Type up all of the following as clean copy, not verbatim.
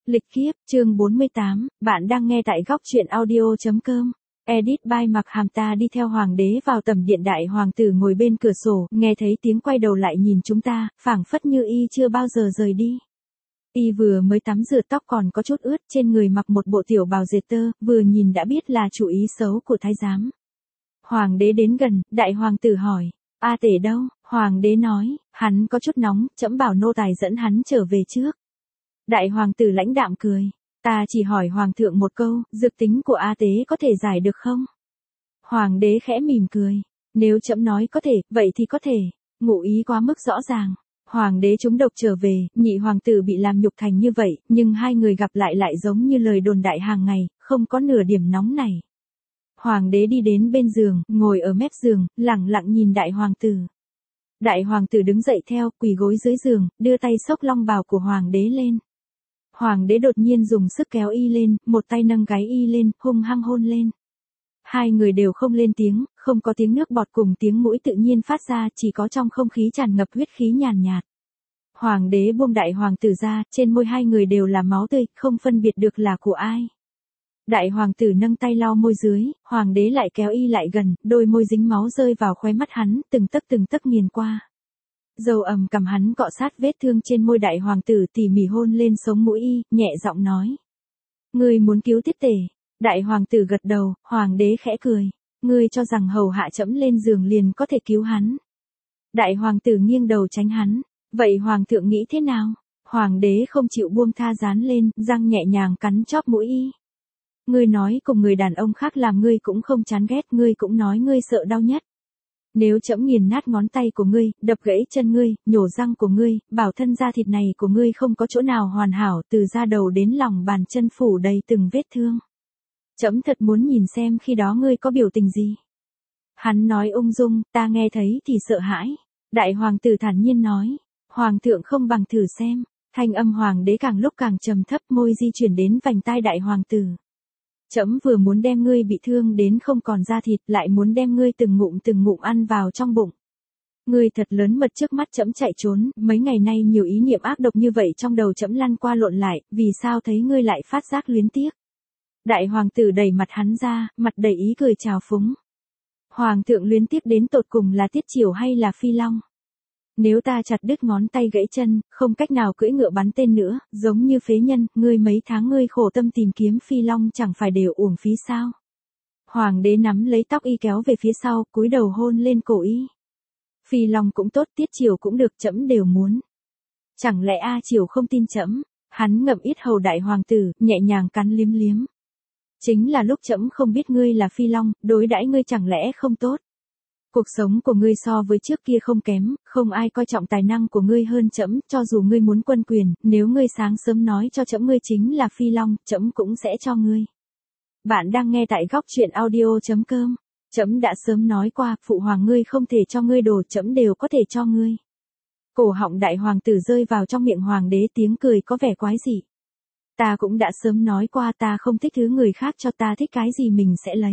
Lịch kiếp, chương 48, bạn đang nghe tại góc truyện audio.com. Edit by Mặc Hàm. Ta đi theo hoàng đế vào tầm điện, đại hoàng tử ngồi bên cửa sổ, nghe thấy tiếng quay đầu lại nhìn chúng ta, phảng phất như y chưa bao giờ rời đi. Y vừa mới tắm rửa, tóc còn có chút ướt, trên người mặc một bộ tiểu bào dệt tơ, vừa nhìn đã biết là chủ ý xấu của thái giám. Hoàng đế đến gần, đại hoàng tử hỏi, A Tể đâu? Hoàng đế nói, hắn có chút nóng, trẫm bảo nô tài dẫn hắn trở về trước. Đại hoàng tử lãnh đạm cười, ta chỉ hỏi hoàng thượng một câu, dược tính của A Tế có thể giải được không? Hoàng đế khẽ mỉm cười, nếu trẫm nói có thể, vậy thì có thể. Ngụ ý quá mức rõ ràng. Hoàng đế trúng độc trở về, nhị hoàng tử bị làm nhục thành như vậy, nhưng hai người gặp lại giống như lời đồn đại hàng ngày, không có nửa điểm nóng này. Hoàng đế đi đến bên giường, ngồi ở mép giường, lẳng lặng nhìn đại hoàng tử. Đại hoàng tử đứng dậy theo, quỳ gối dưới giường, đưa tay xốc long bào của hoàng đế lên. Hoàng đế đột nhiên dùng sức kéo y lên, một tay nâng gáy y lên, hung hăng hôn lên. Hai người đều không lên tiếng, không có tiếng nước bọt cùng tiếng mũi tự nhiên phát ra, chỉ có trong không khí tràn ngập huyết khí nhàn nhạt. Hoàng đế buông đại hoàng tử ra, trên môi hai người đều là máu tươi, không phân biệt được là của ai. Đại hoàng tử nâng tay lau môi dưới, hoàng đế lại kéo y lại gần, đôi môi dính máu rơi vào khóe mắt hắn, từng tấc nghiền qua. Dầu ẩm cầm hắn cọ sát vết thương trên môi, đại hoàng tử tỉ mỉ hôn lên sống mũi y, nhẹ giọng nói. Ngươi muốn cứu Tiết Tể. Đại hoàng tử gật đầu, hoàng đế khẽ cười. Ngươi cho rằng hầu hạ trẫm lên giường liền có thể cứu hắn. Đại hoàng tử nghiêng đầu tránh hắn. Vậy hoàng thượng nghĩ thế nào? Hoàng đế không chịu buông tha, dán lên, răng nhẹ nhàng cắn chóp mũi y. Ngươi nói cùng người đàn ông khác làm ngươi cũng không chán ghét, ngươi cũng nói ngươi sợ đau nhất. Nếu trẫm nghiền nát ngón tay của ngươi, đập gãy chân ngươi, nhổ răng của ngươi, bảo thân da thịt này của ngươi không có chỗ nào hoàn hảo, từ da đầu đến lòng bàn chân phủ đầy từng vết thương. Trẫm thật muốn nhìn xem khi đó ngươi có biểu tình gì. Hắn nói ung dung, ta nghe thấy thì sợ hãi. Đại hoàng tử thản nhiên nói, hoàng thượng không bằng thử xem. Thanh âm hoàng đế càng lúc càng trầm thấp, môi di chuyển đến vành tai đại hoàng tử. Trẫm vừa muốn đem ngươi bị thương đến không còn da thịt, lại muốn đem ngươi từng ngụm ăn vào trong bụng. Ngươi thật lớn mật, trước mắt trẫm chạy trốn, mấy ngày nay nhiều ý niệm ác độc như vậy trong đầu trẫm lăn qua lộn lại, vì sao thấy ngươi lại phát giác luyến tiếc. Đại hoàng tử đẩy mặt hắn ra, mặt đầy ý cười trào phúng. Hoàng thượng luyến tiếc đến tột cùng là Tiết Triều hay là Phi Long? Nếu ta chặt đứt ngón tay gãy chân, không cách nào cưỡi ngựa bắn tên nữa, giống như phế nhân, ngươi mấy tháng ngươi khổ tâm tìm kiếm Phi Long chẳng phải đều uổng phí sao? Hoàng đế nắm lấy tóc y kéo về phía sau, cúi đầu hôn lên cổ y. Phi Long cũng tốt, Tiết Triều cũng được, trẫm đều muốn. Chẳng lẽ A Triều không tin trẫm? Hắn ngậm yết hầu đại hoàng tử, nhẹ nhàng cắn liếm liếm. Chính là lúc trẫm không biết ngươi là Phi Long, đối đãi ngươi chẳng lẽ không tốt? Cuộc sống của ngươi so với trước kia không kém, không ai coi trọng tài năng của ngươi hơn trẫm, cho dù ngươi muốn quân quyền, nếu ngươi sáng sớm nói cho trẫm ngươi chính là Phi Long, trẫm cũng sẽ cho ngươi. Bạn đang nghe tại góc truyện audio.com. Trẫm đã sớm nói qua, phụ hoàng ngươi không thể cho ngươi đồ, trẫm đều có thể cho ngươi. Cổ họng đại hoàng tử rơi vào trong miệng hoàng đế, tiếng cười có vẻ quái dị. Ta cũng đã sớm nói qua, ta không thích thứ người khác cho, ta thích cái gì mình sẽ lấy.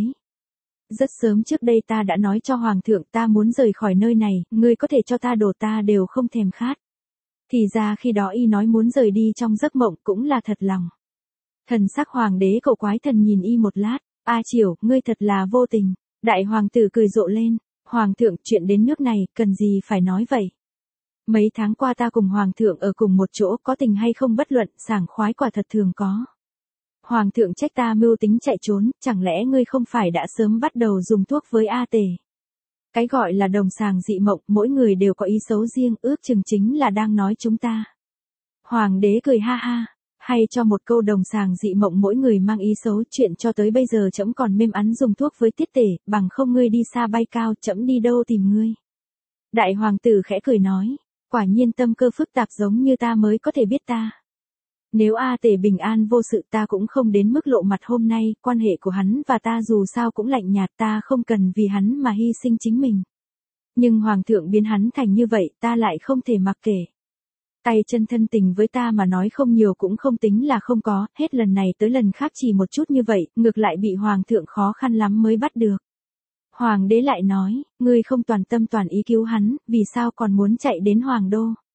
Rất sớm trước đây ta đã nói cho hoàng thượng ta muốn rời khỏi nơi này, ngươi có thể cho ta đồ ta đều không thèm khát. Thì ra khi đó y nói muốn rời đi trong giấc mộng cũng là thật lòng. Thần sắc hoàng đế cậu quái thần nhìn y một lát, A Triều, ngươi thật là vô tình. Đại hoàng tử cười rộ lên, hoàng thượng, chuyện đến nước này, cần gì phải nói vậy. Mấy tháng qua ta cùng hoàng thượng ở cùng một chỗ, có tình hay không bất luận, sảng khoái quả thật thường có. Hoàng thượng trách ta mưu tính chạy trốn, chẳng lẽ ngươi không phải đã sớm bắt đầu dùng thuốc với A Tề? Cái gọi là đồng sàng dị mộng, mỗi người đều có ý xấu riêng, ước chừng chính là đang nói chúng ta. Hoàng đế cười ha ha, hay cho một câu đồng sàng dị mộng mỗi người mang ý xấu, chuyện cho tới bây giờ trẫm còn mêm ắn dùng thuốc với Tiết Tể, bằng không ngươi đi xa bay cao, trẫm đi đâu tìm ngươi. Đại hoàng tử khẽ cười nói, quả nhiên tâm cơ phức tạp giống như ta mới có thể biết ta. Nếu A Tể bình an vô sự ta cũng không đến mức lộ mặt hôm nay, quan hệ của hắn và ta dù sao cũng lạnh nhạt, ta không cần vì hắn mà hy sinh chính mình. Nhưng hoàng thượng biến hắn thành như vậy, ta lại không thể mặc kệ. Tay chân thân tình với ta mà nói không nhiều cũng không tính là không có, hết lần này tới lần khác chỉ một chút như vậy, ngược lại bị hoàng thượng khó khăn lắm mới bắt được. Hoàng đế lại nói, ngươi không toàn tâm toàn ý cứu hắn, vì sao còn muốn chạy đến hoàng đô?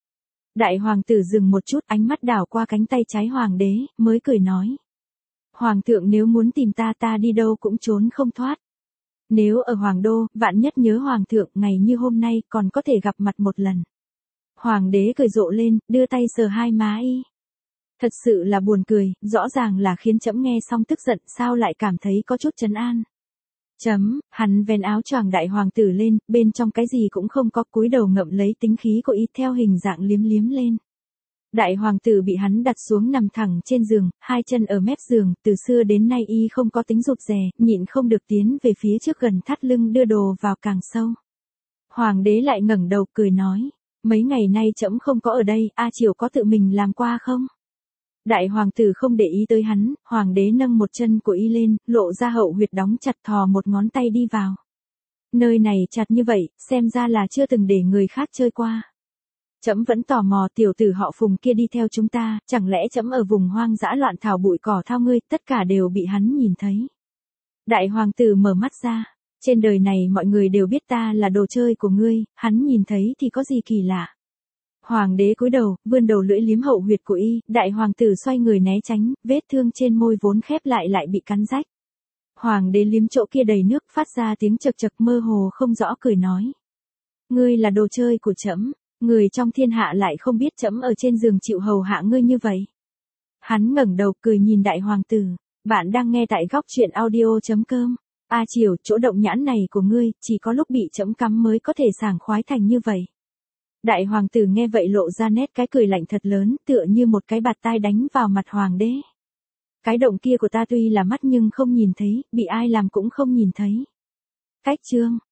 Đại hoàng tử dừng một chút, ánh mắt đảo qua cánh tay trái hoàng đế, mới cười nói. Hoàng thượng nếu muốn tìm ta đi đâu cũng trốn không thoát. Nếu ở hoàng đô, vạn nhất nhớ hoàng thượng, ngày như hôm nay còn có thể gặp mặt một lần. Hoàng đế cười rộ lên, đưa tay sờ hai má y. Thật sự là buồn cười, rõ ràng là khiến trẫm nghe xong tức giận, sao lại cảm thấy có chút trấn an. Hắn vén áo choàng đại hoàng tử lên, bên trong cái gì cũng không có, cúi đầu ngậm lấy tính khí của y theo hình dạng liếm liếm lên. Đại hoàng tử bị hắn đặt xuống nằm thẳng trên giường, hai chân ở mép giường, từ xưa đến nay y không có tính rụt rè, nhịn không được tiến về phía trước gần thắt lưng đưa đồ vào càng sâu. Hoàng đế lại ngẩng đầu cười nói, mấy ngày nay trẫm không có ở đây, A Triều có tự mình làm qua không? Đại hoàng tử không để ý tới hắn, hoàng đế nâng một chân của y lên, lộ ra hậu huyệt đóng chặt, thò một ngón tay đi vào. Nơi này chặt như vậy, xem ra là chưa từng để người khác chơi qua. Trẫm vẫn tò mò, tiểu tử họ Phùng kia đi theo chúng ta, chẳng lẽ trẫm ở vùng hoang dã loạn thảo bụi cỏ thao ngươi, tất cả đều bị hắn nhìn thấy. Đại hoàng tử mở mắt ra, trên đời này mọi người đều biết ta là đồ chơi của ngươi, hắn nhìn thấy thì có gì kỳ lạ. Hoàng đế cúi đầu, vươn đầu lưỡi liếm hậu huyệt của y, đại hoàng tử xoay người né tránh, vết thương trên môi vốn khép lại bị cắn rách. Hoàng đế liếm chỗ kia đầy nước, phát ra tiếng chật chật mơ hồ không rõ, cười nói. Ngươi là đồ chơi của trẫm, người trong thiên hạ lại không biết trẫm ở trên giường chịu hầu hạ ngươi như vậy. Hắn ngẩng đầu cười nhìn đại hoàng tử, bạn đang nghe tại góc truyện audio.com. A Triều, chỗ động nhãn này của ngươi, chỉ có lúc bị trẫm cắm mới có thể sảng khoái thành như vậy. Đại hoàng tử nghe vậy lộ ra nét cái cười lạnh thật lớn, tựa như một cái bạt tai đánh vào mặt hoàng đế. Cái động kia của ta tuy là mắt nhưng không nhìn thấy, bị ai làm cũng không nhìn thấy. Cách chương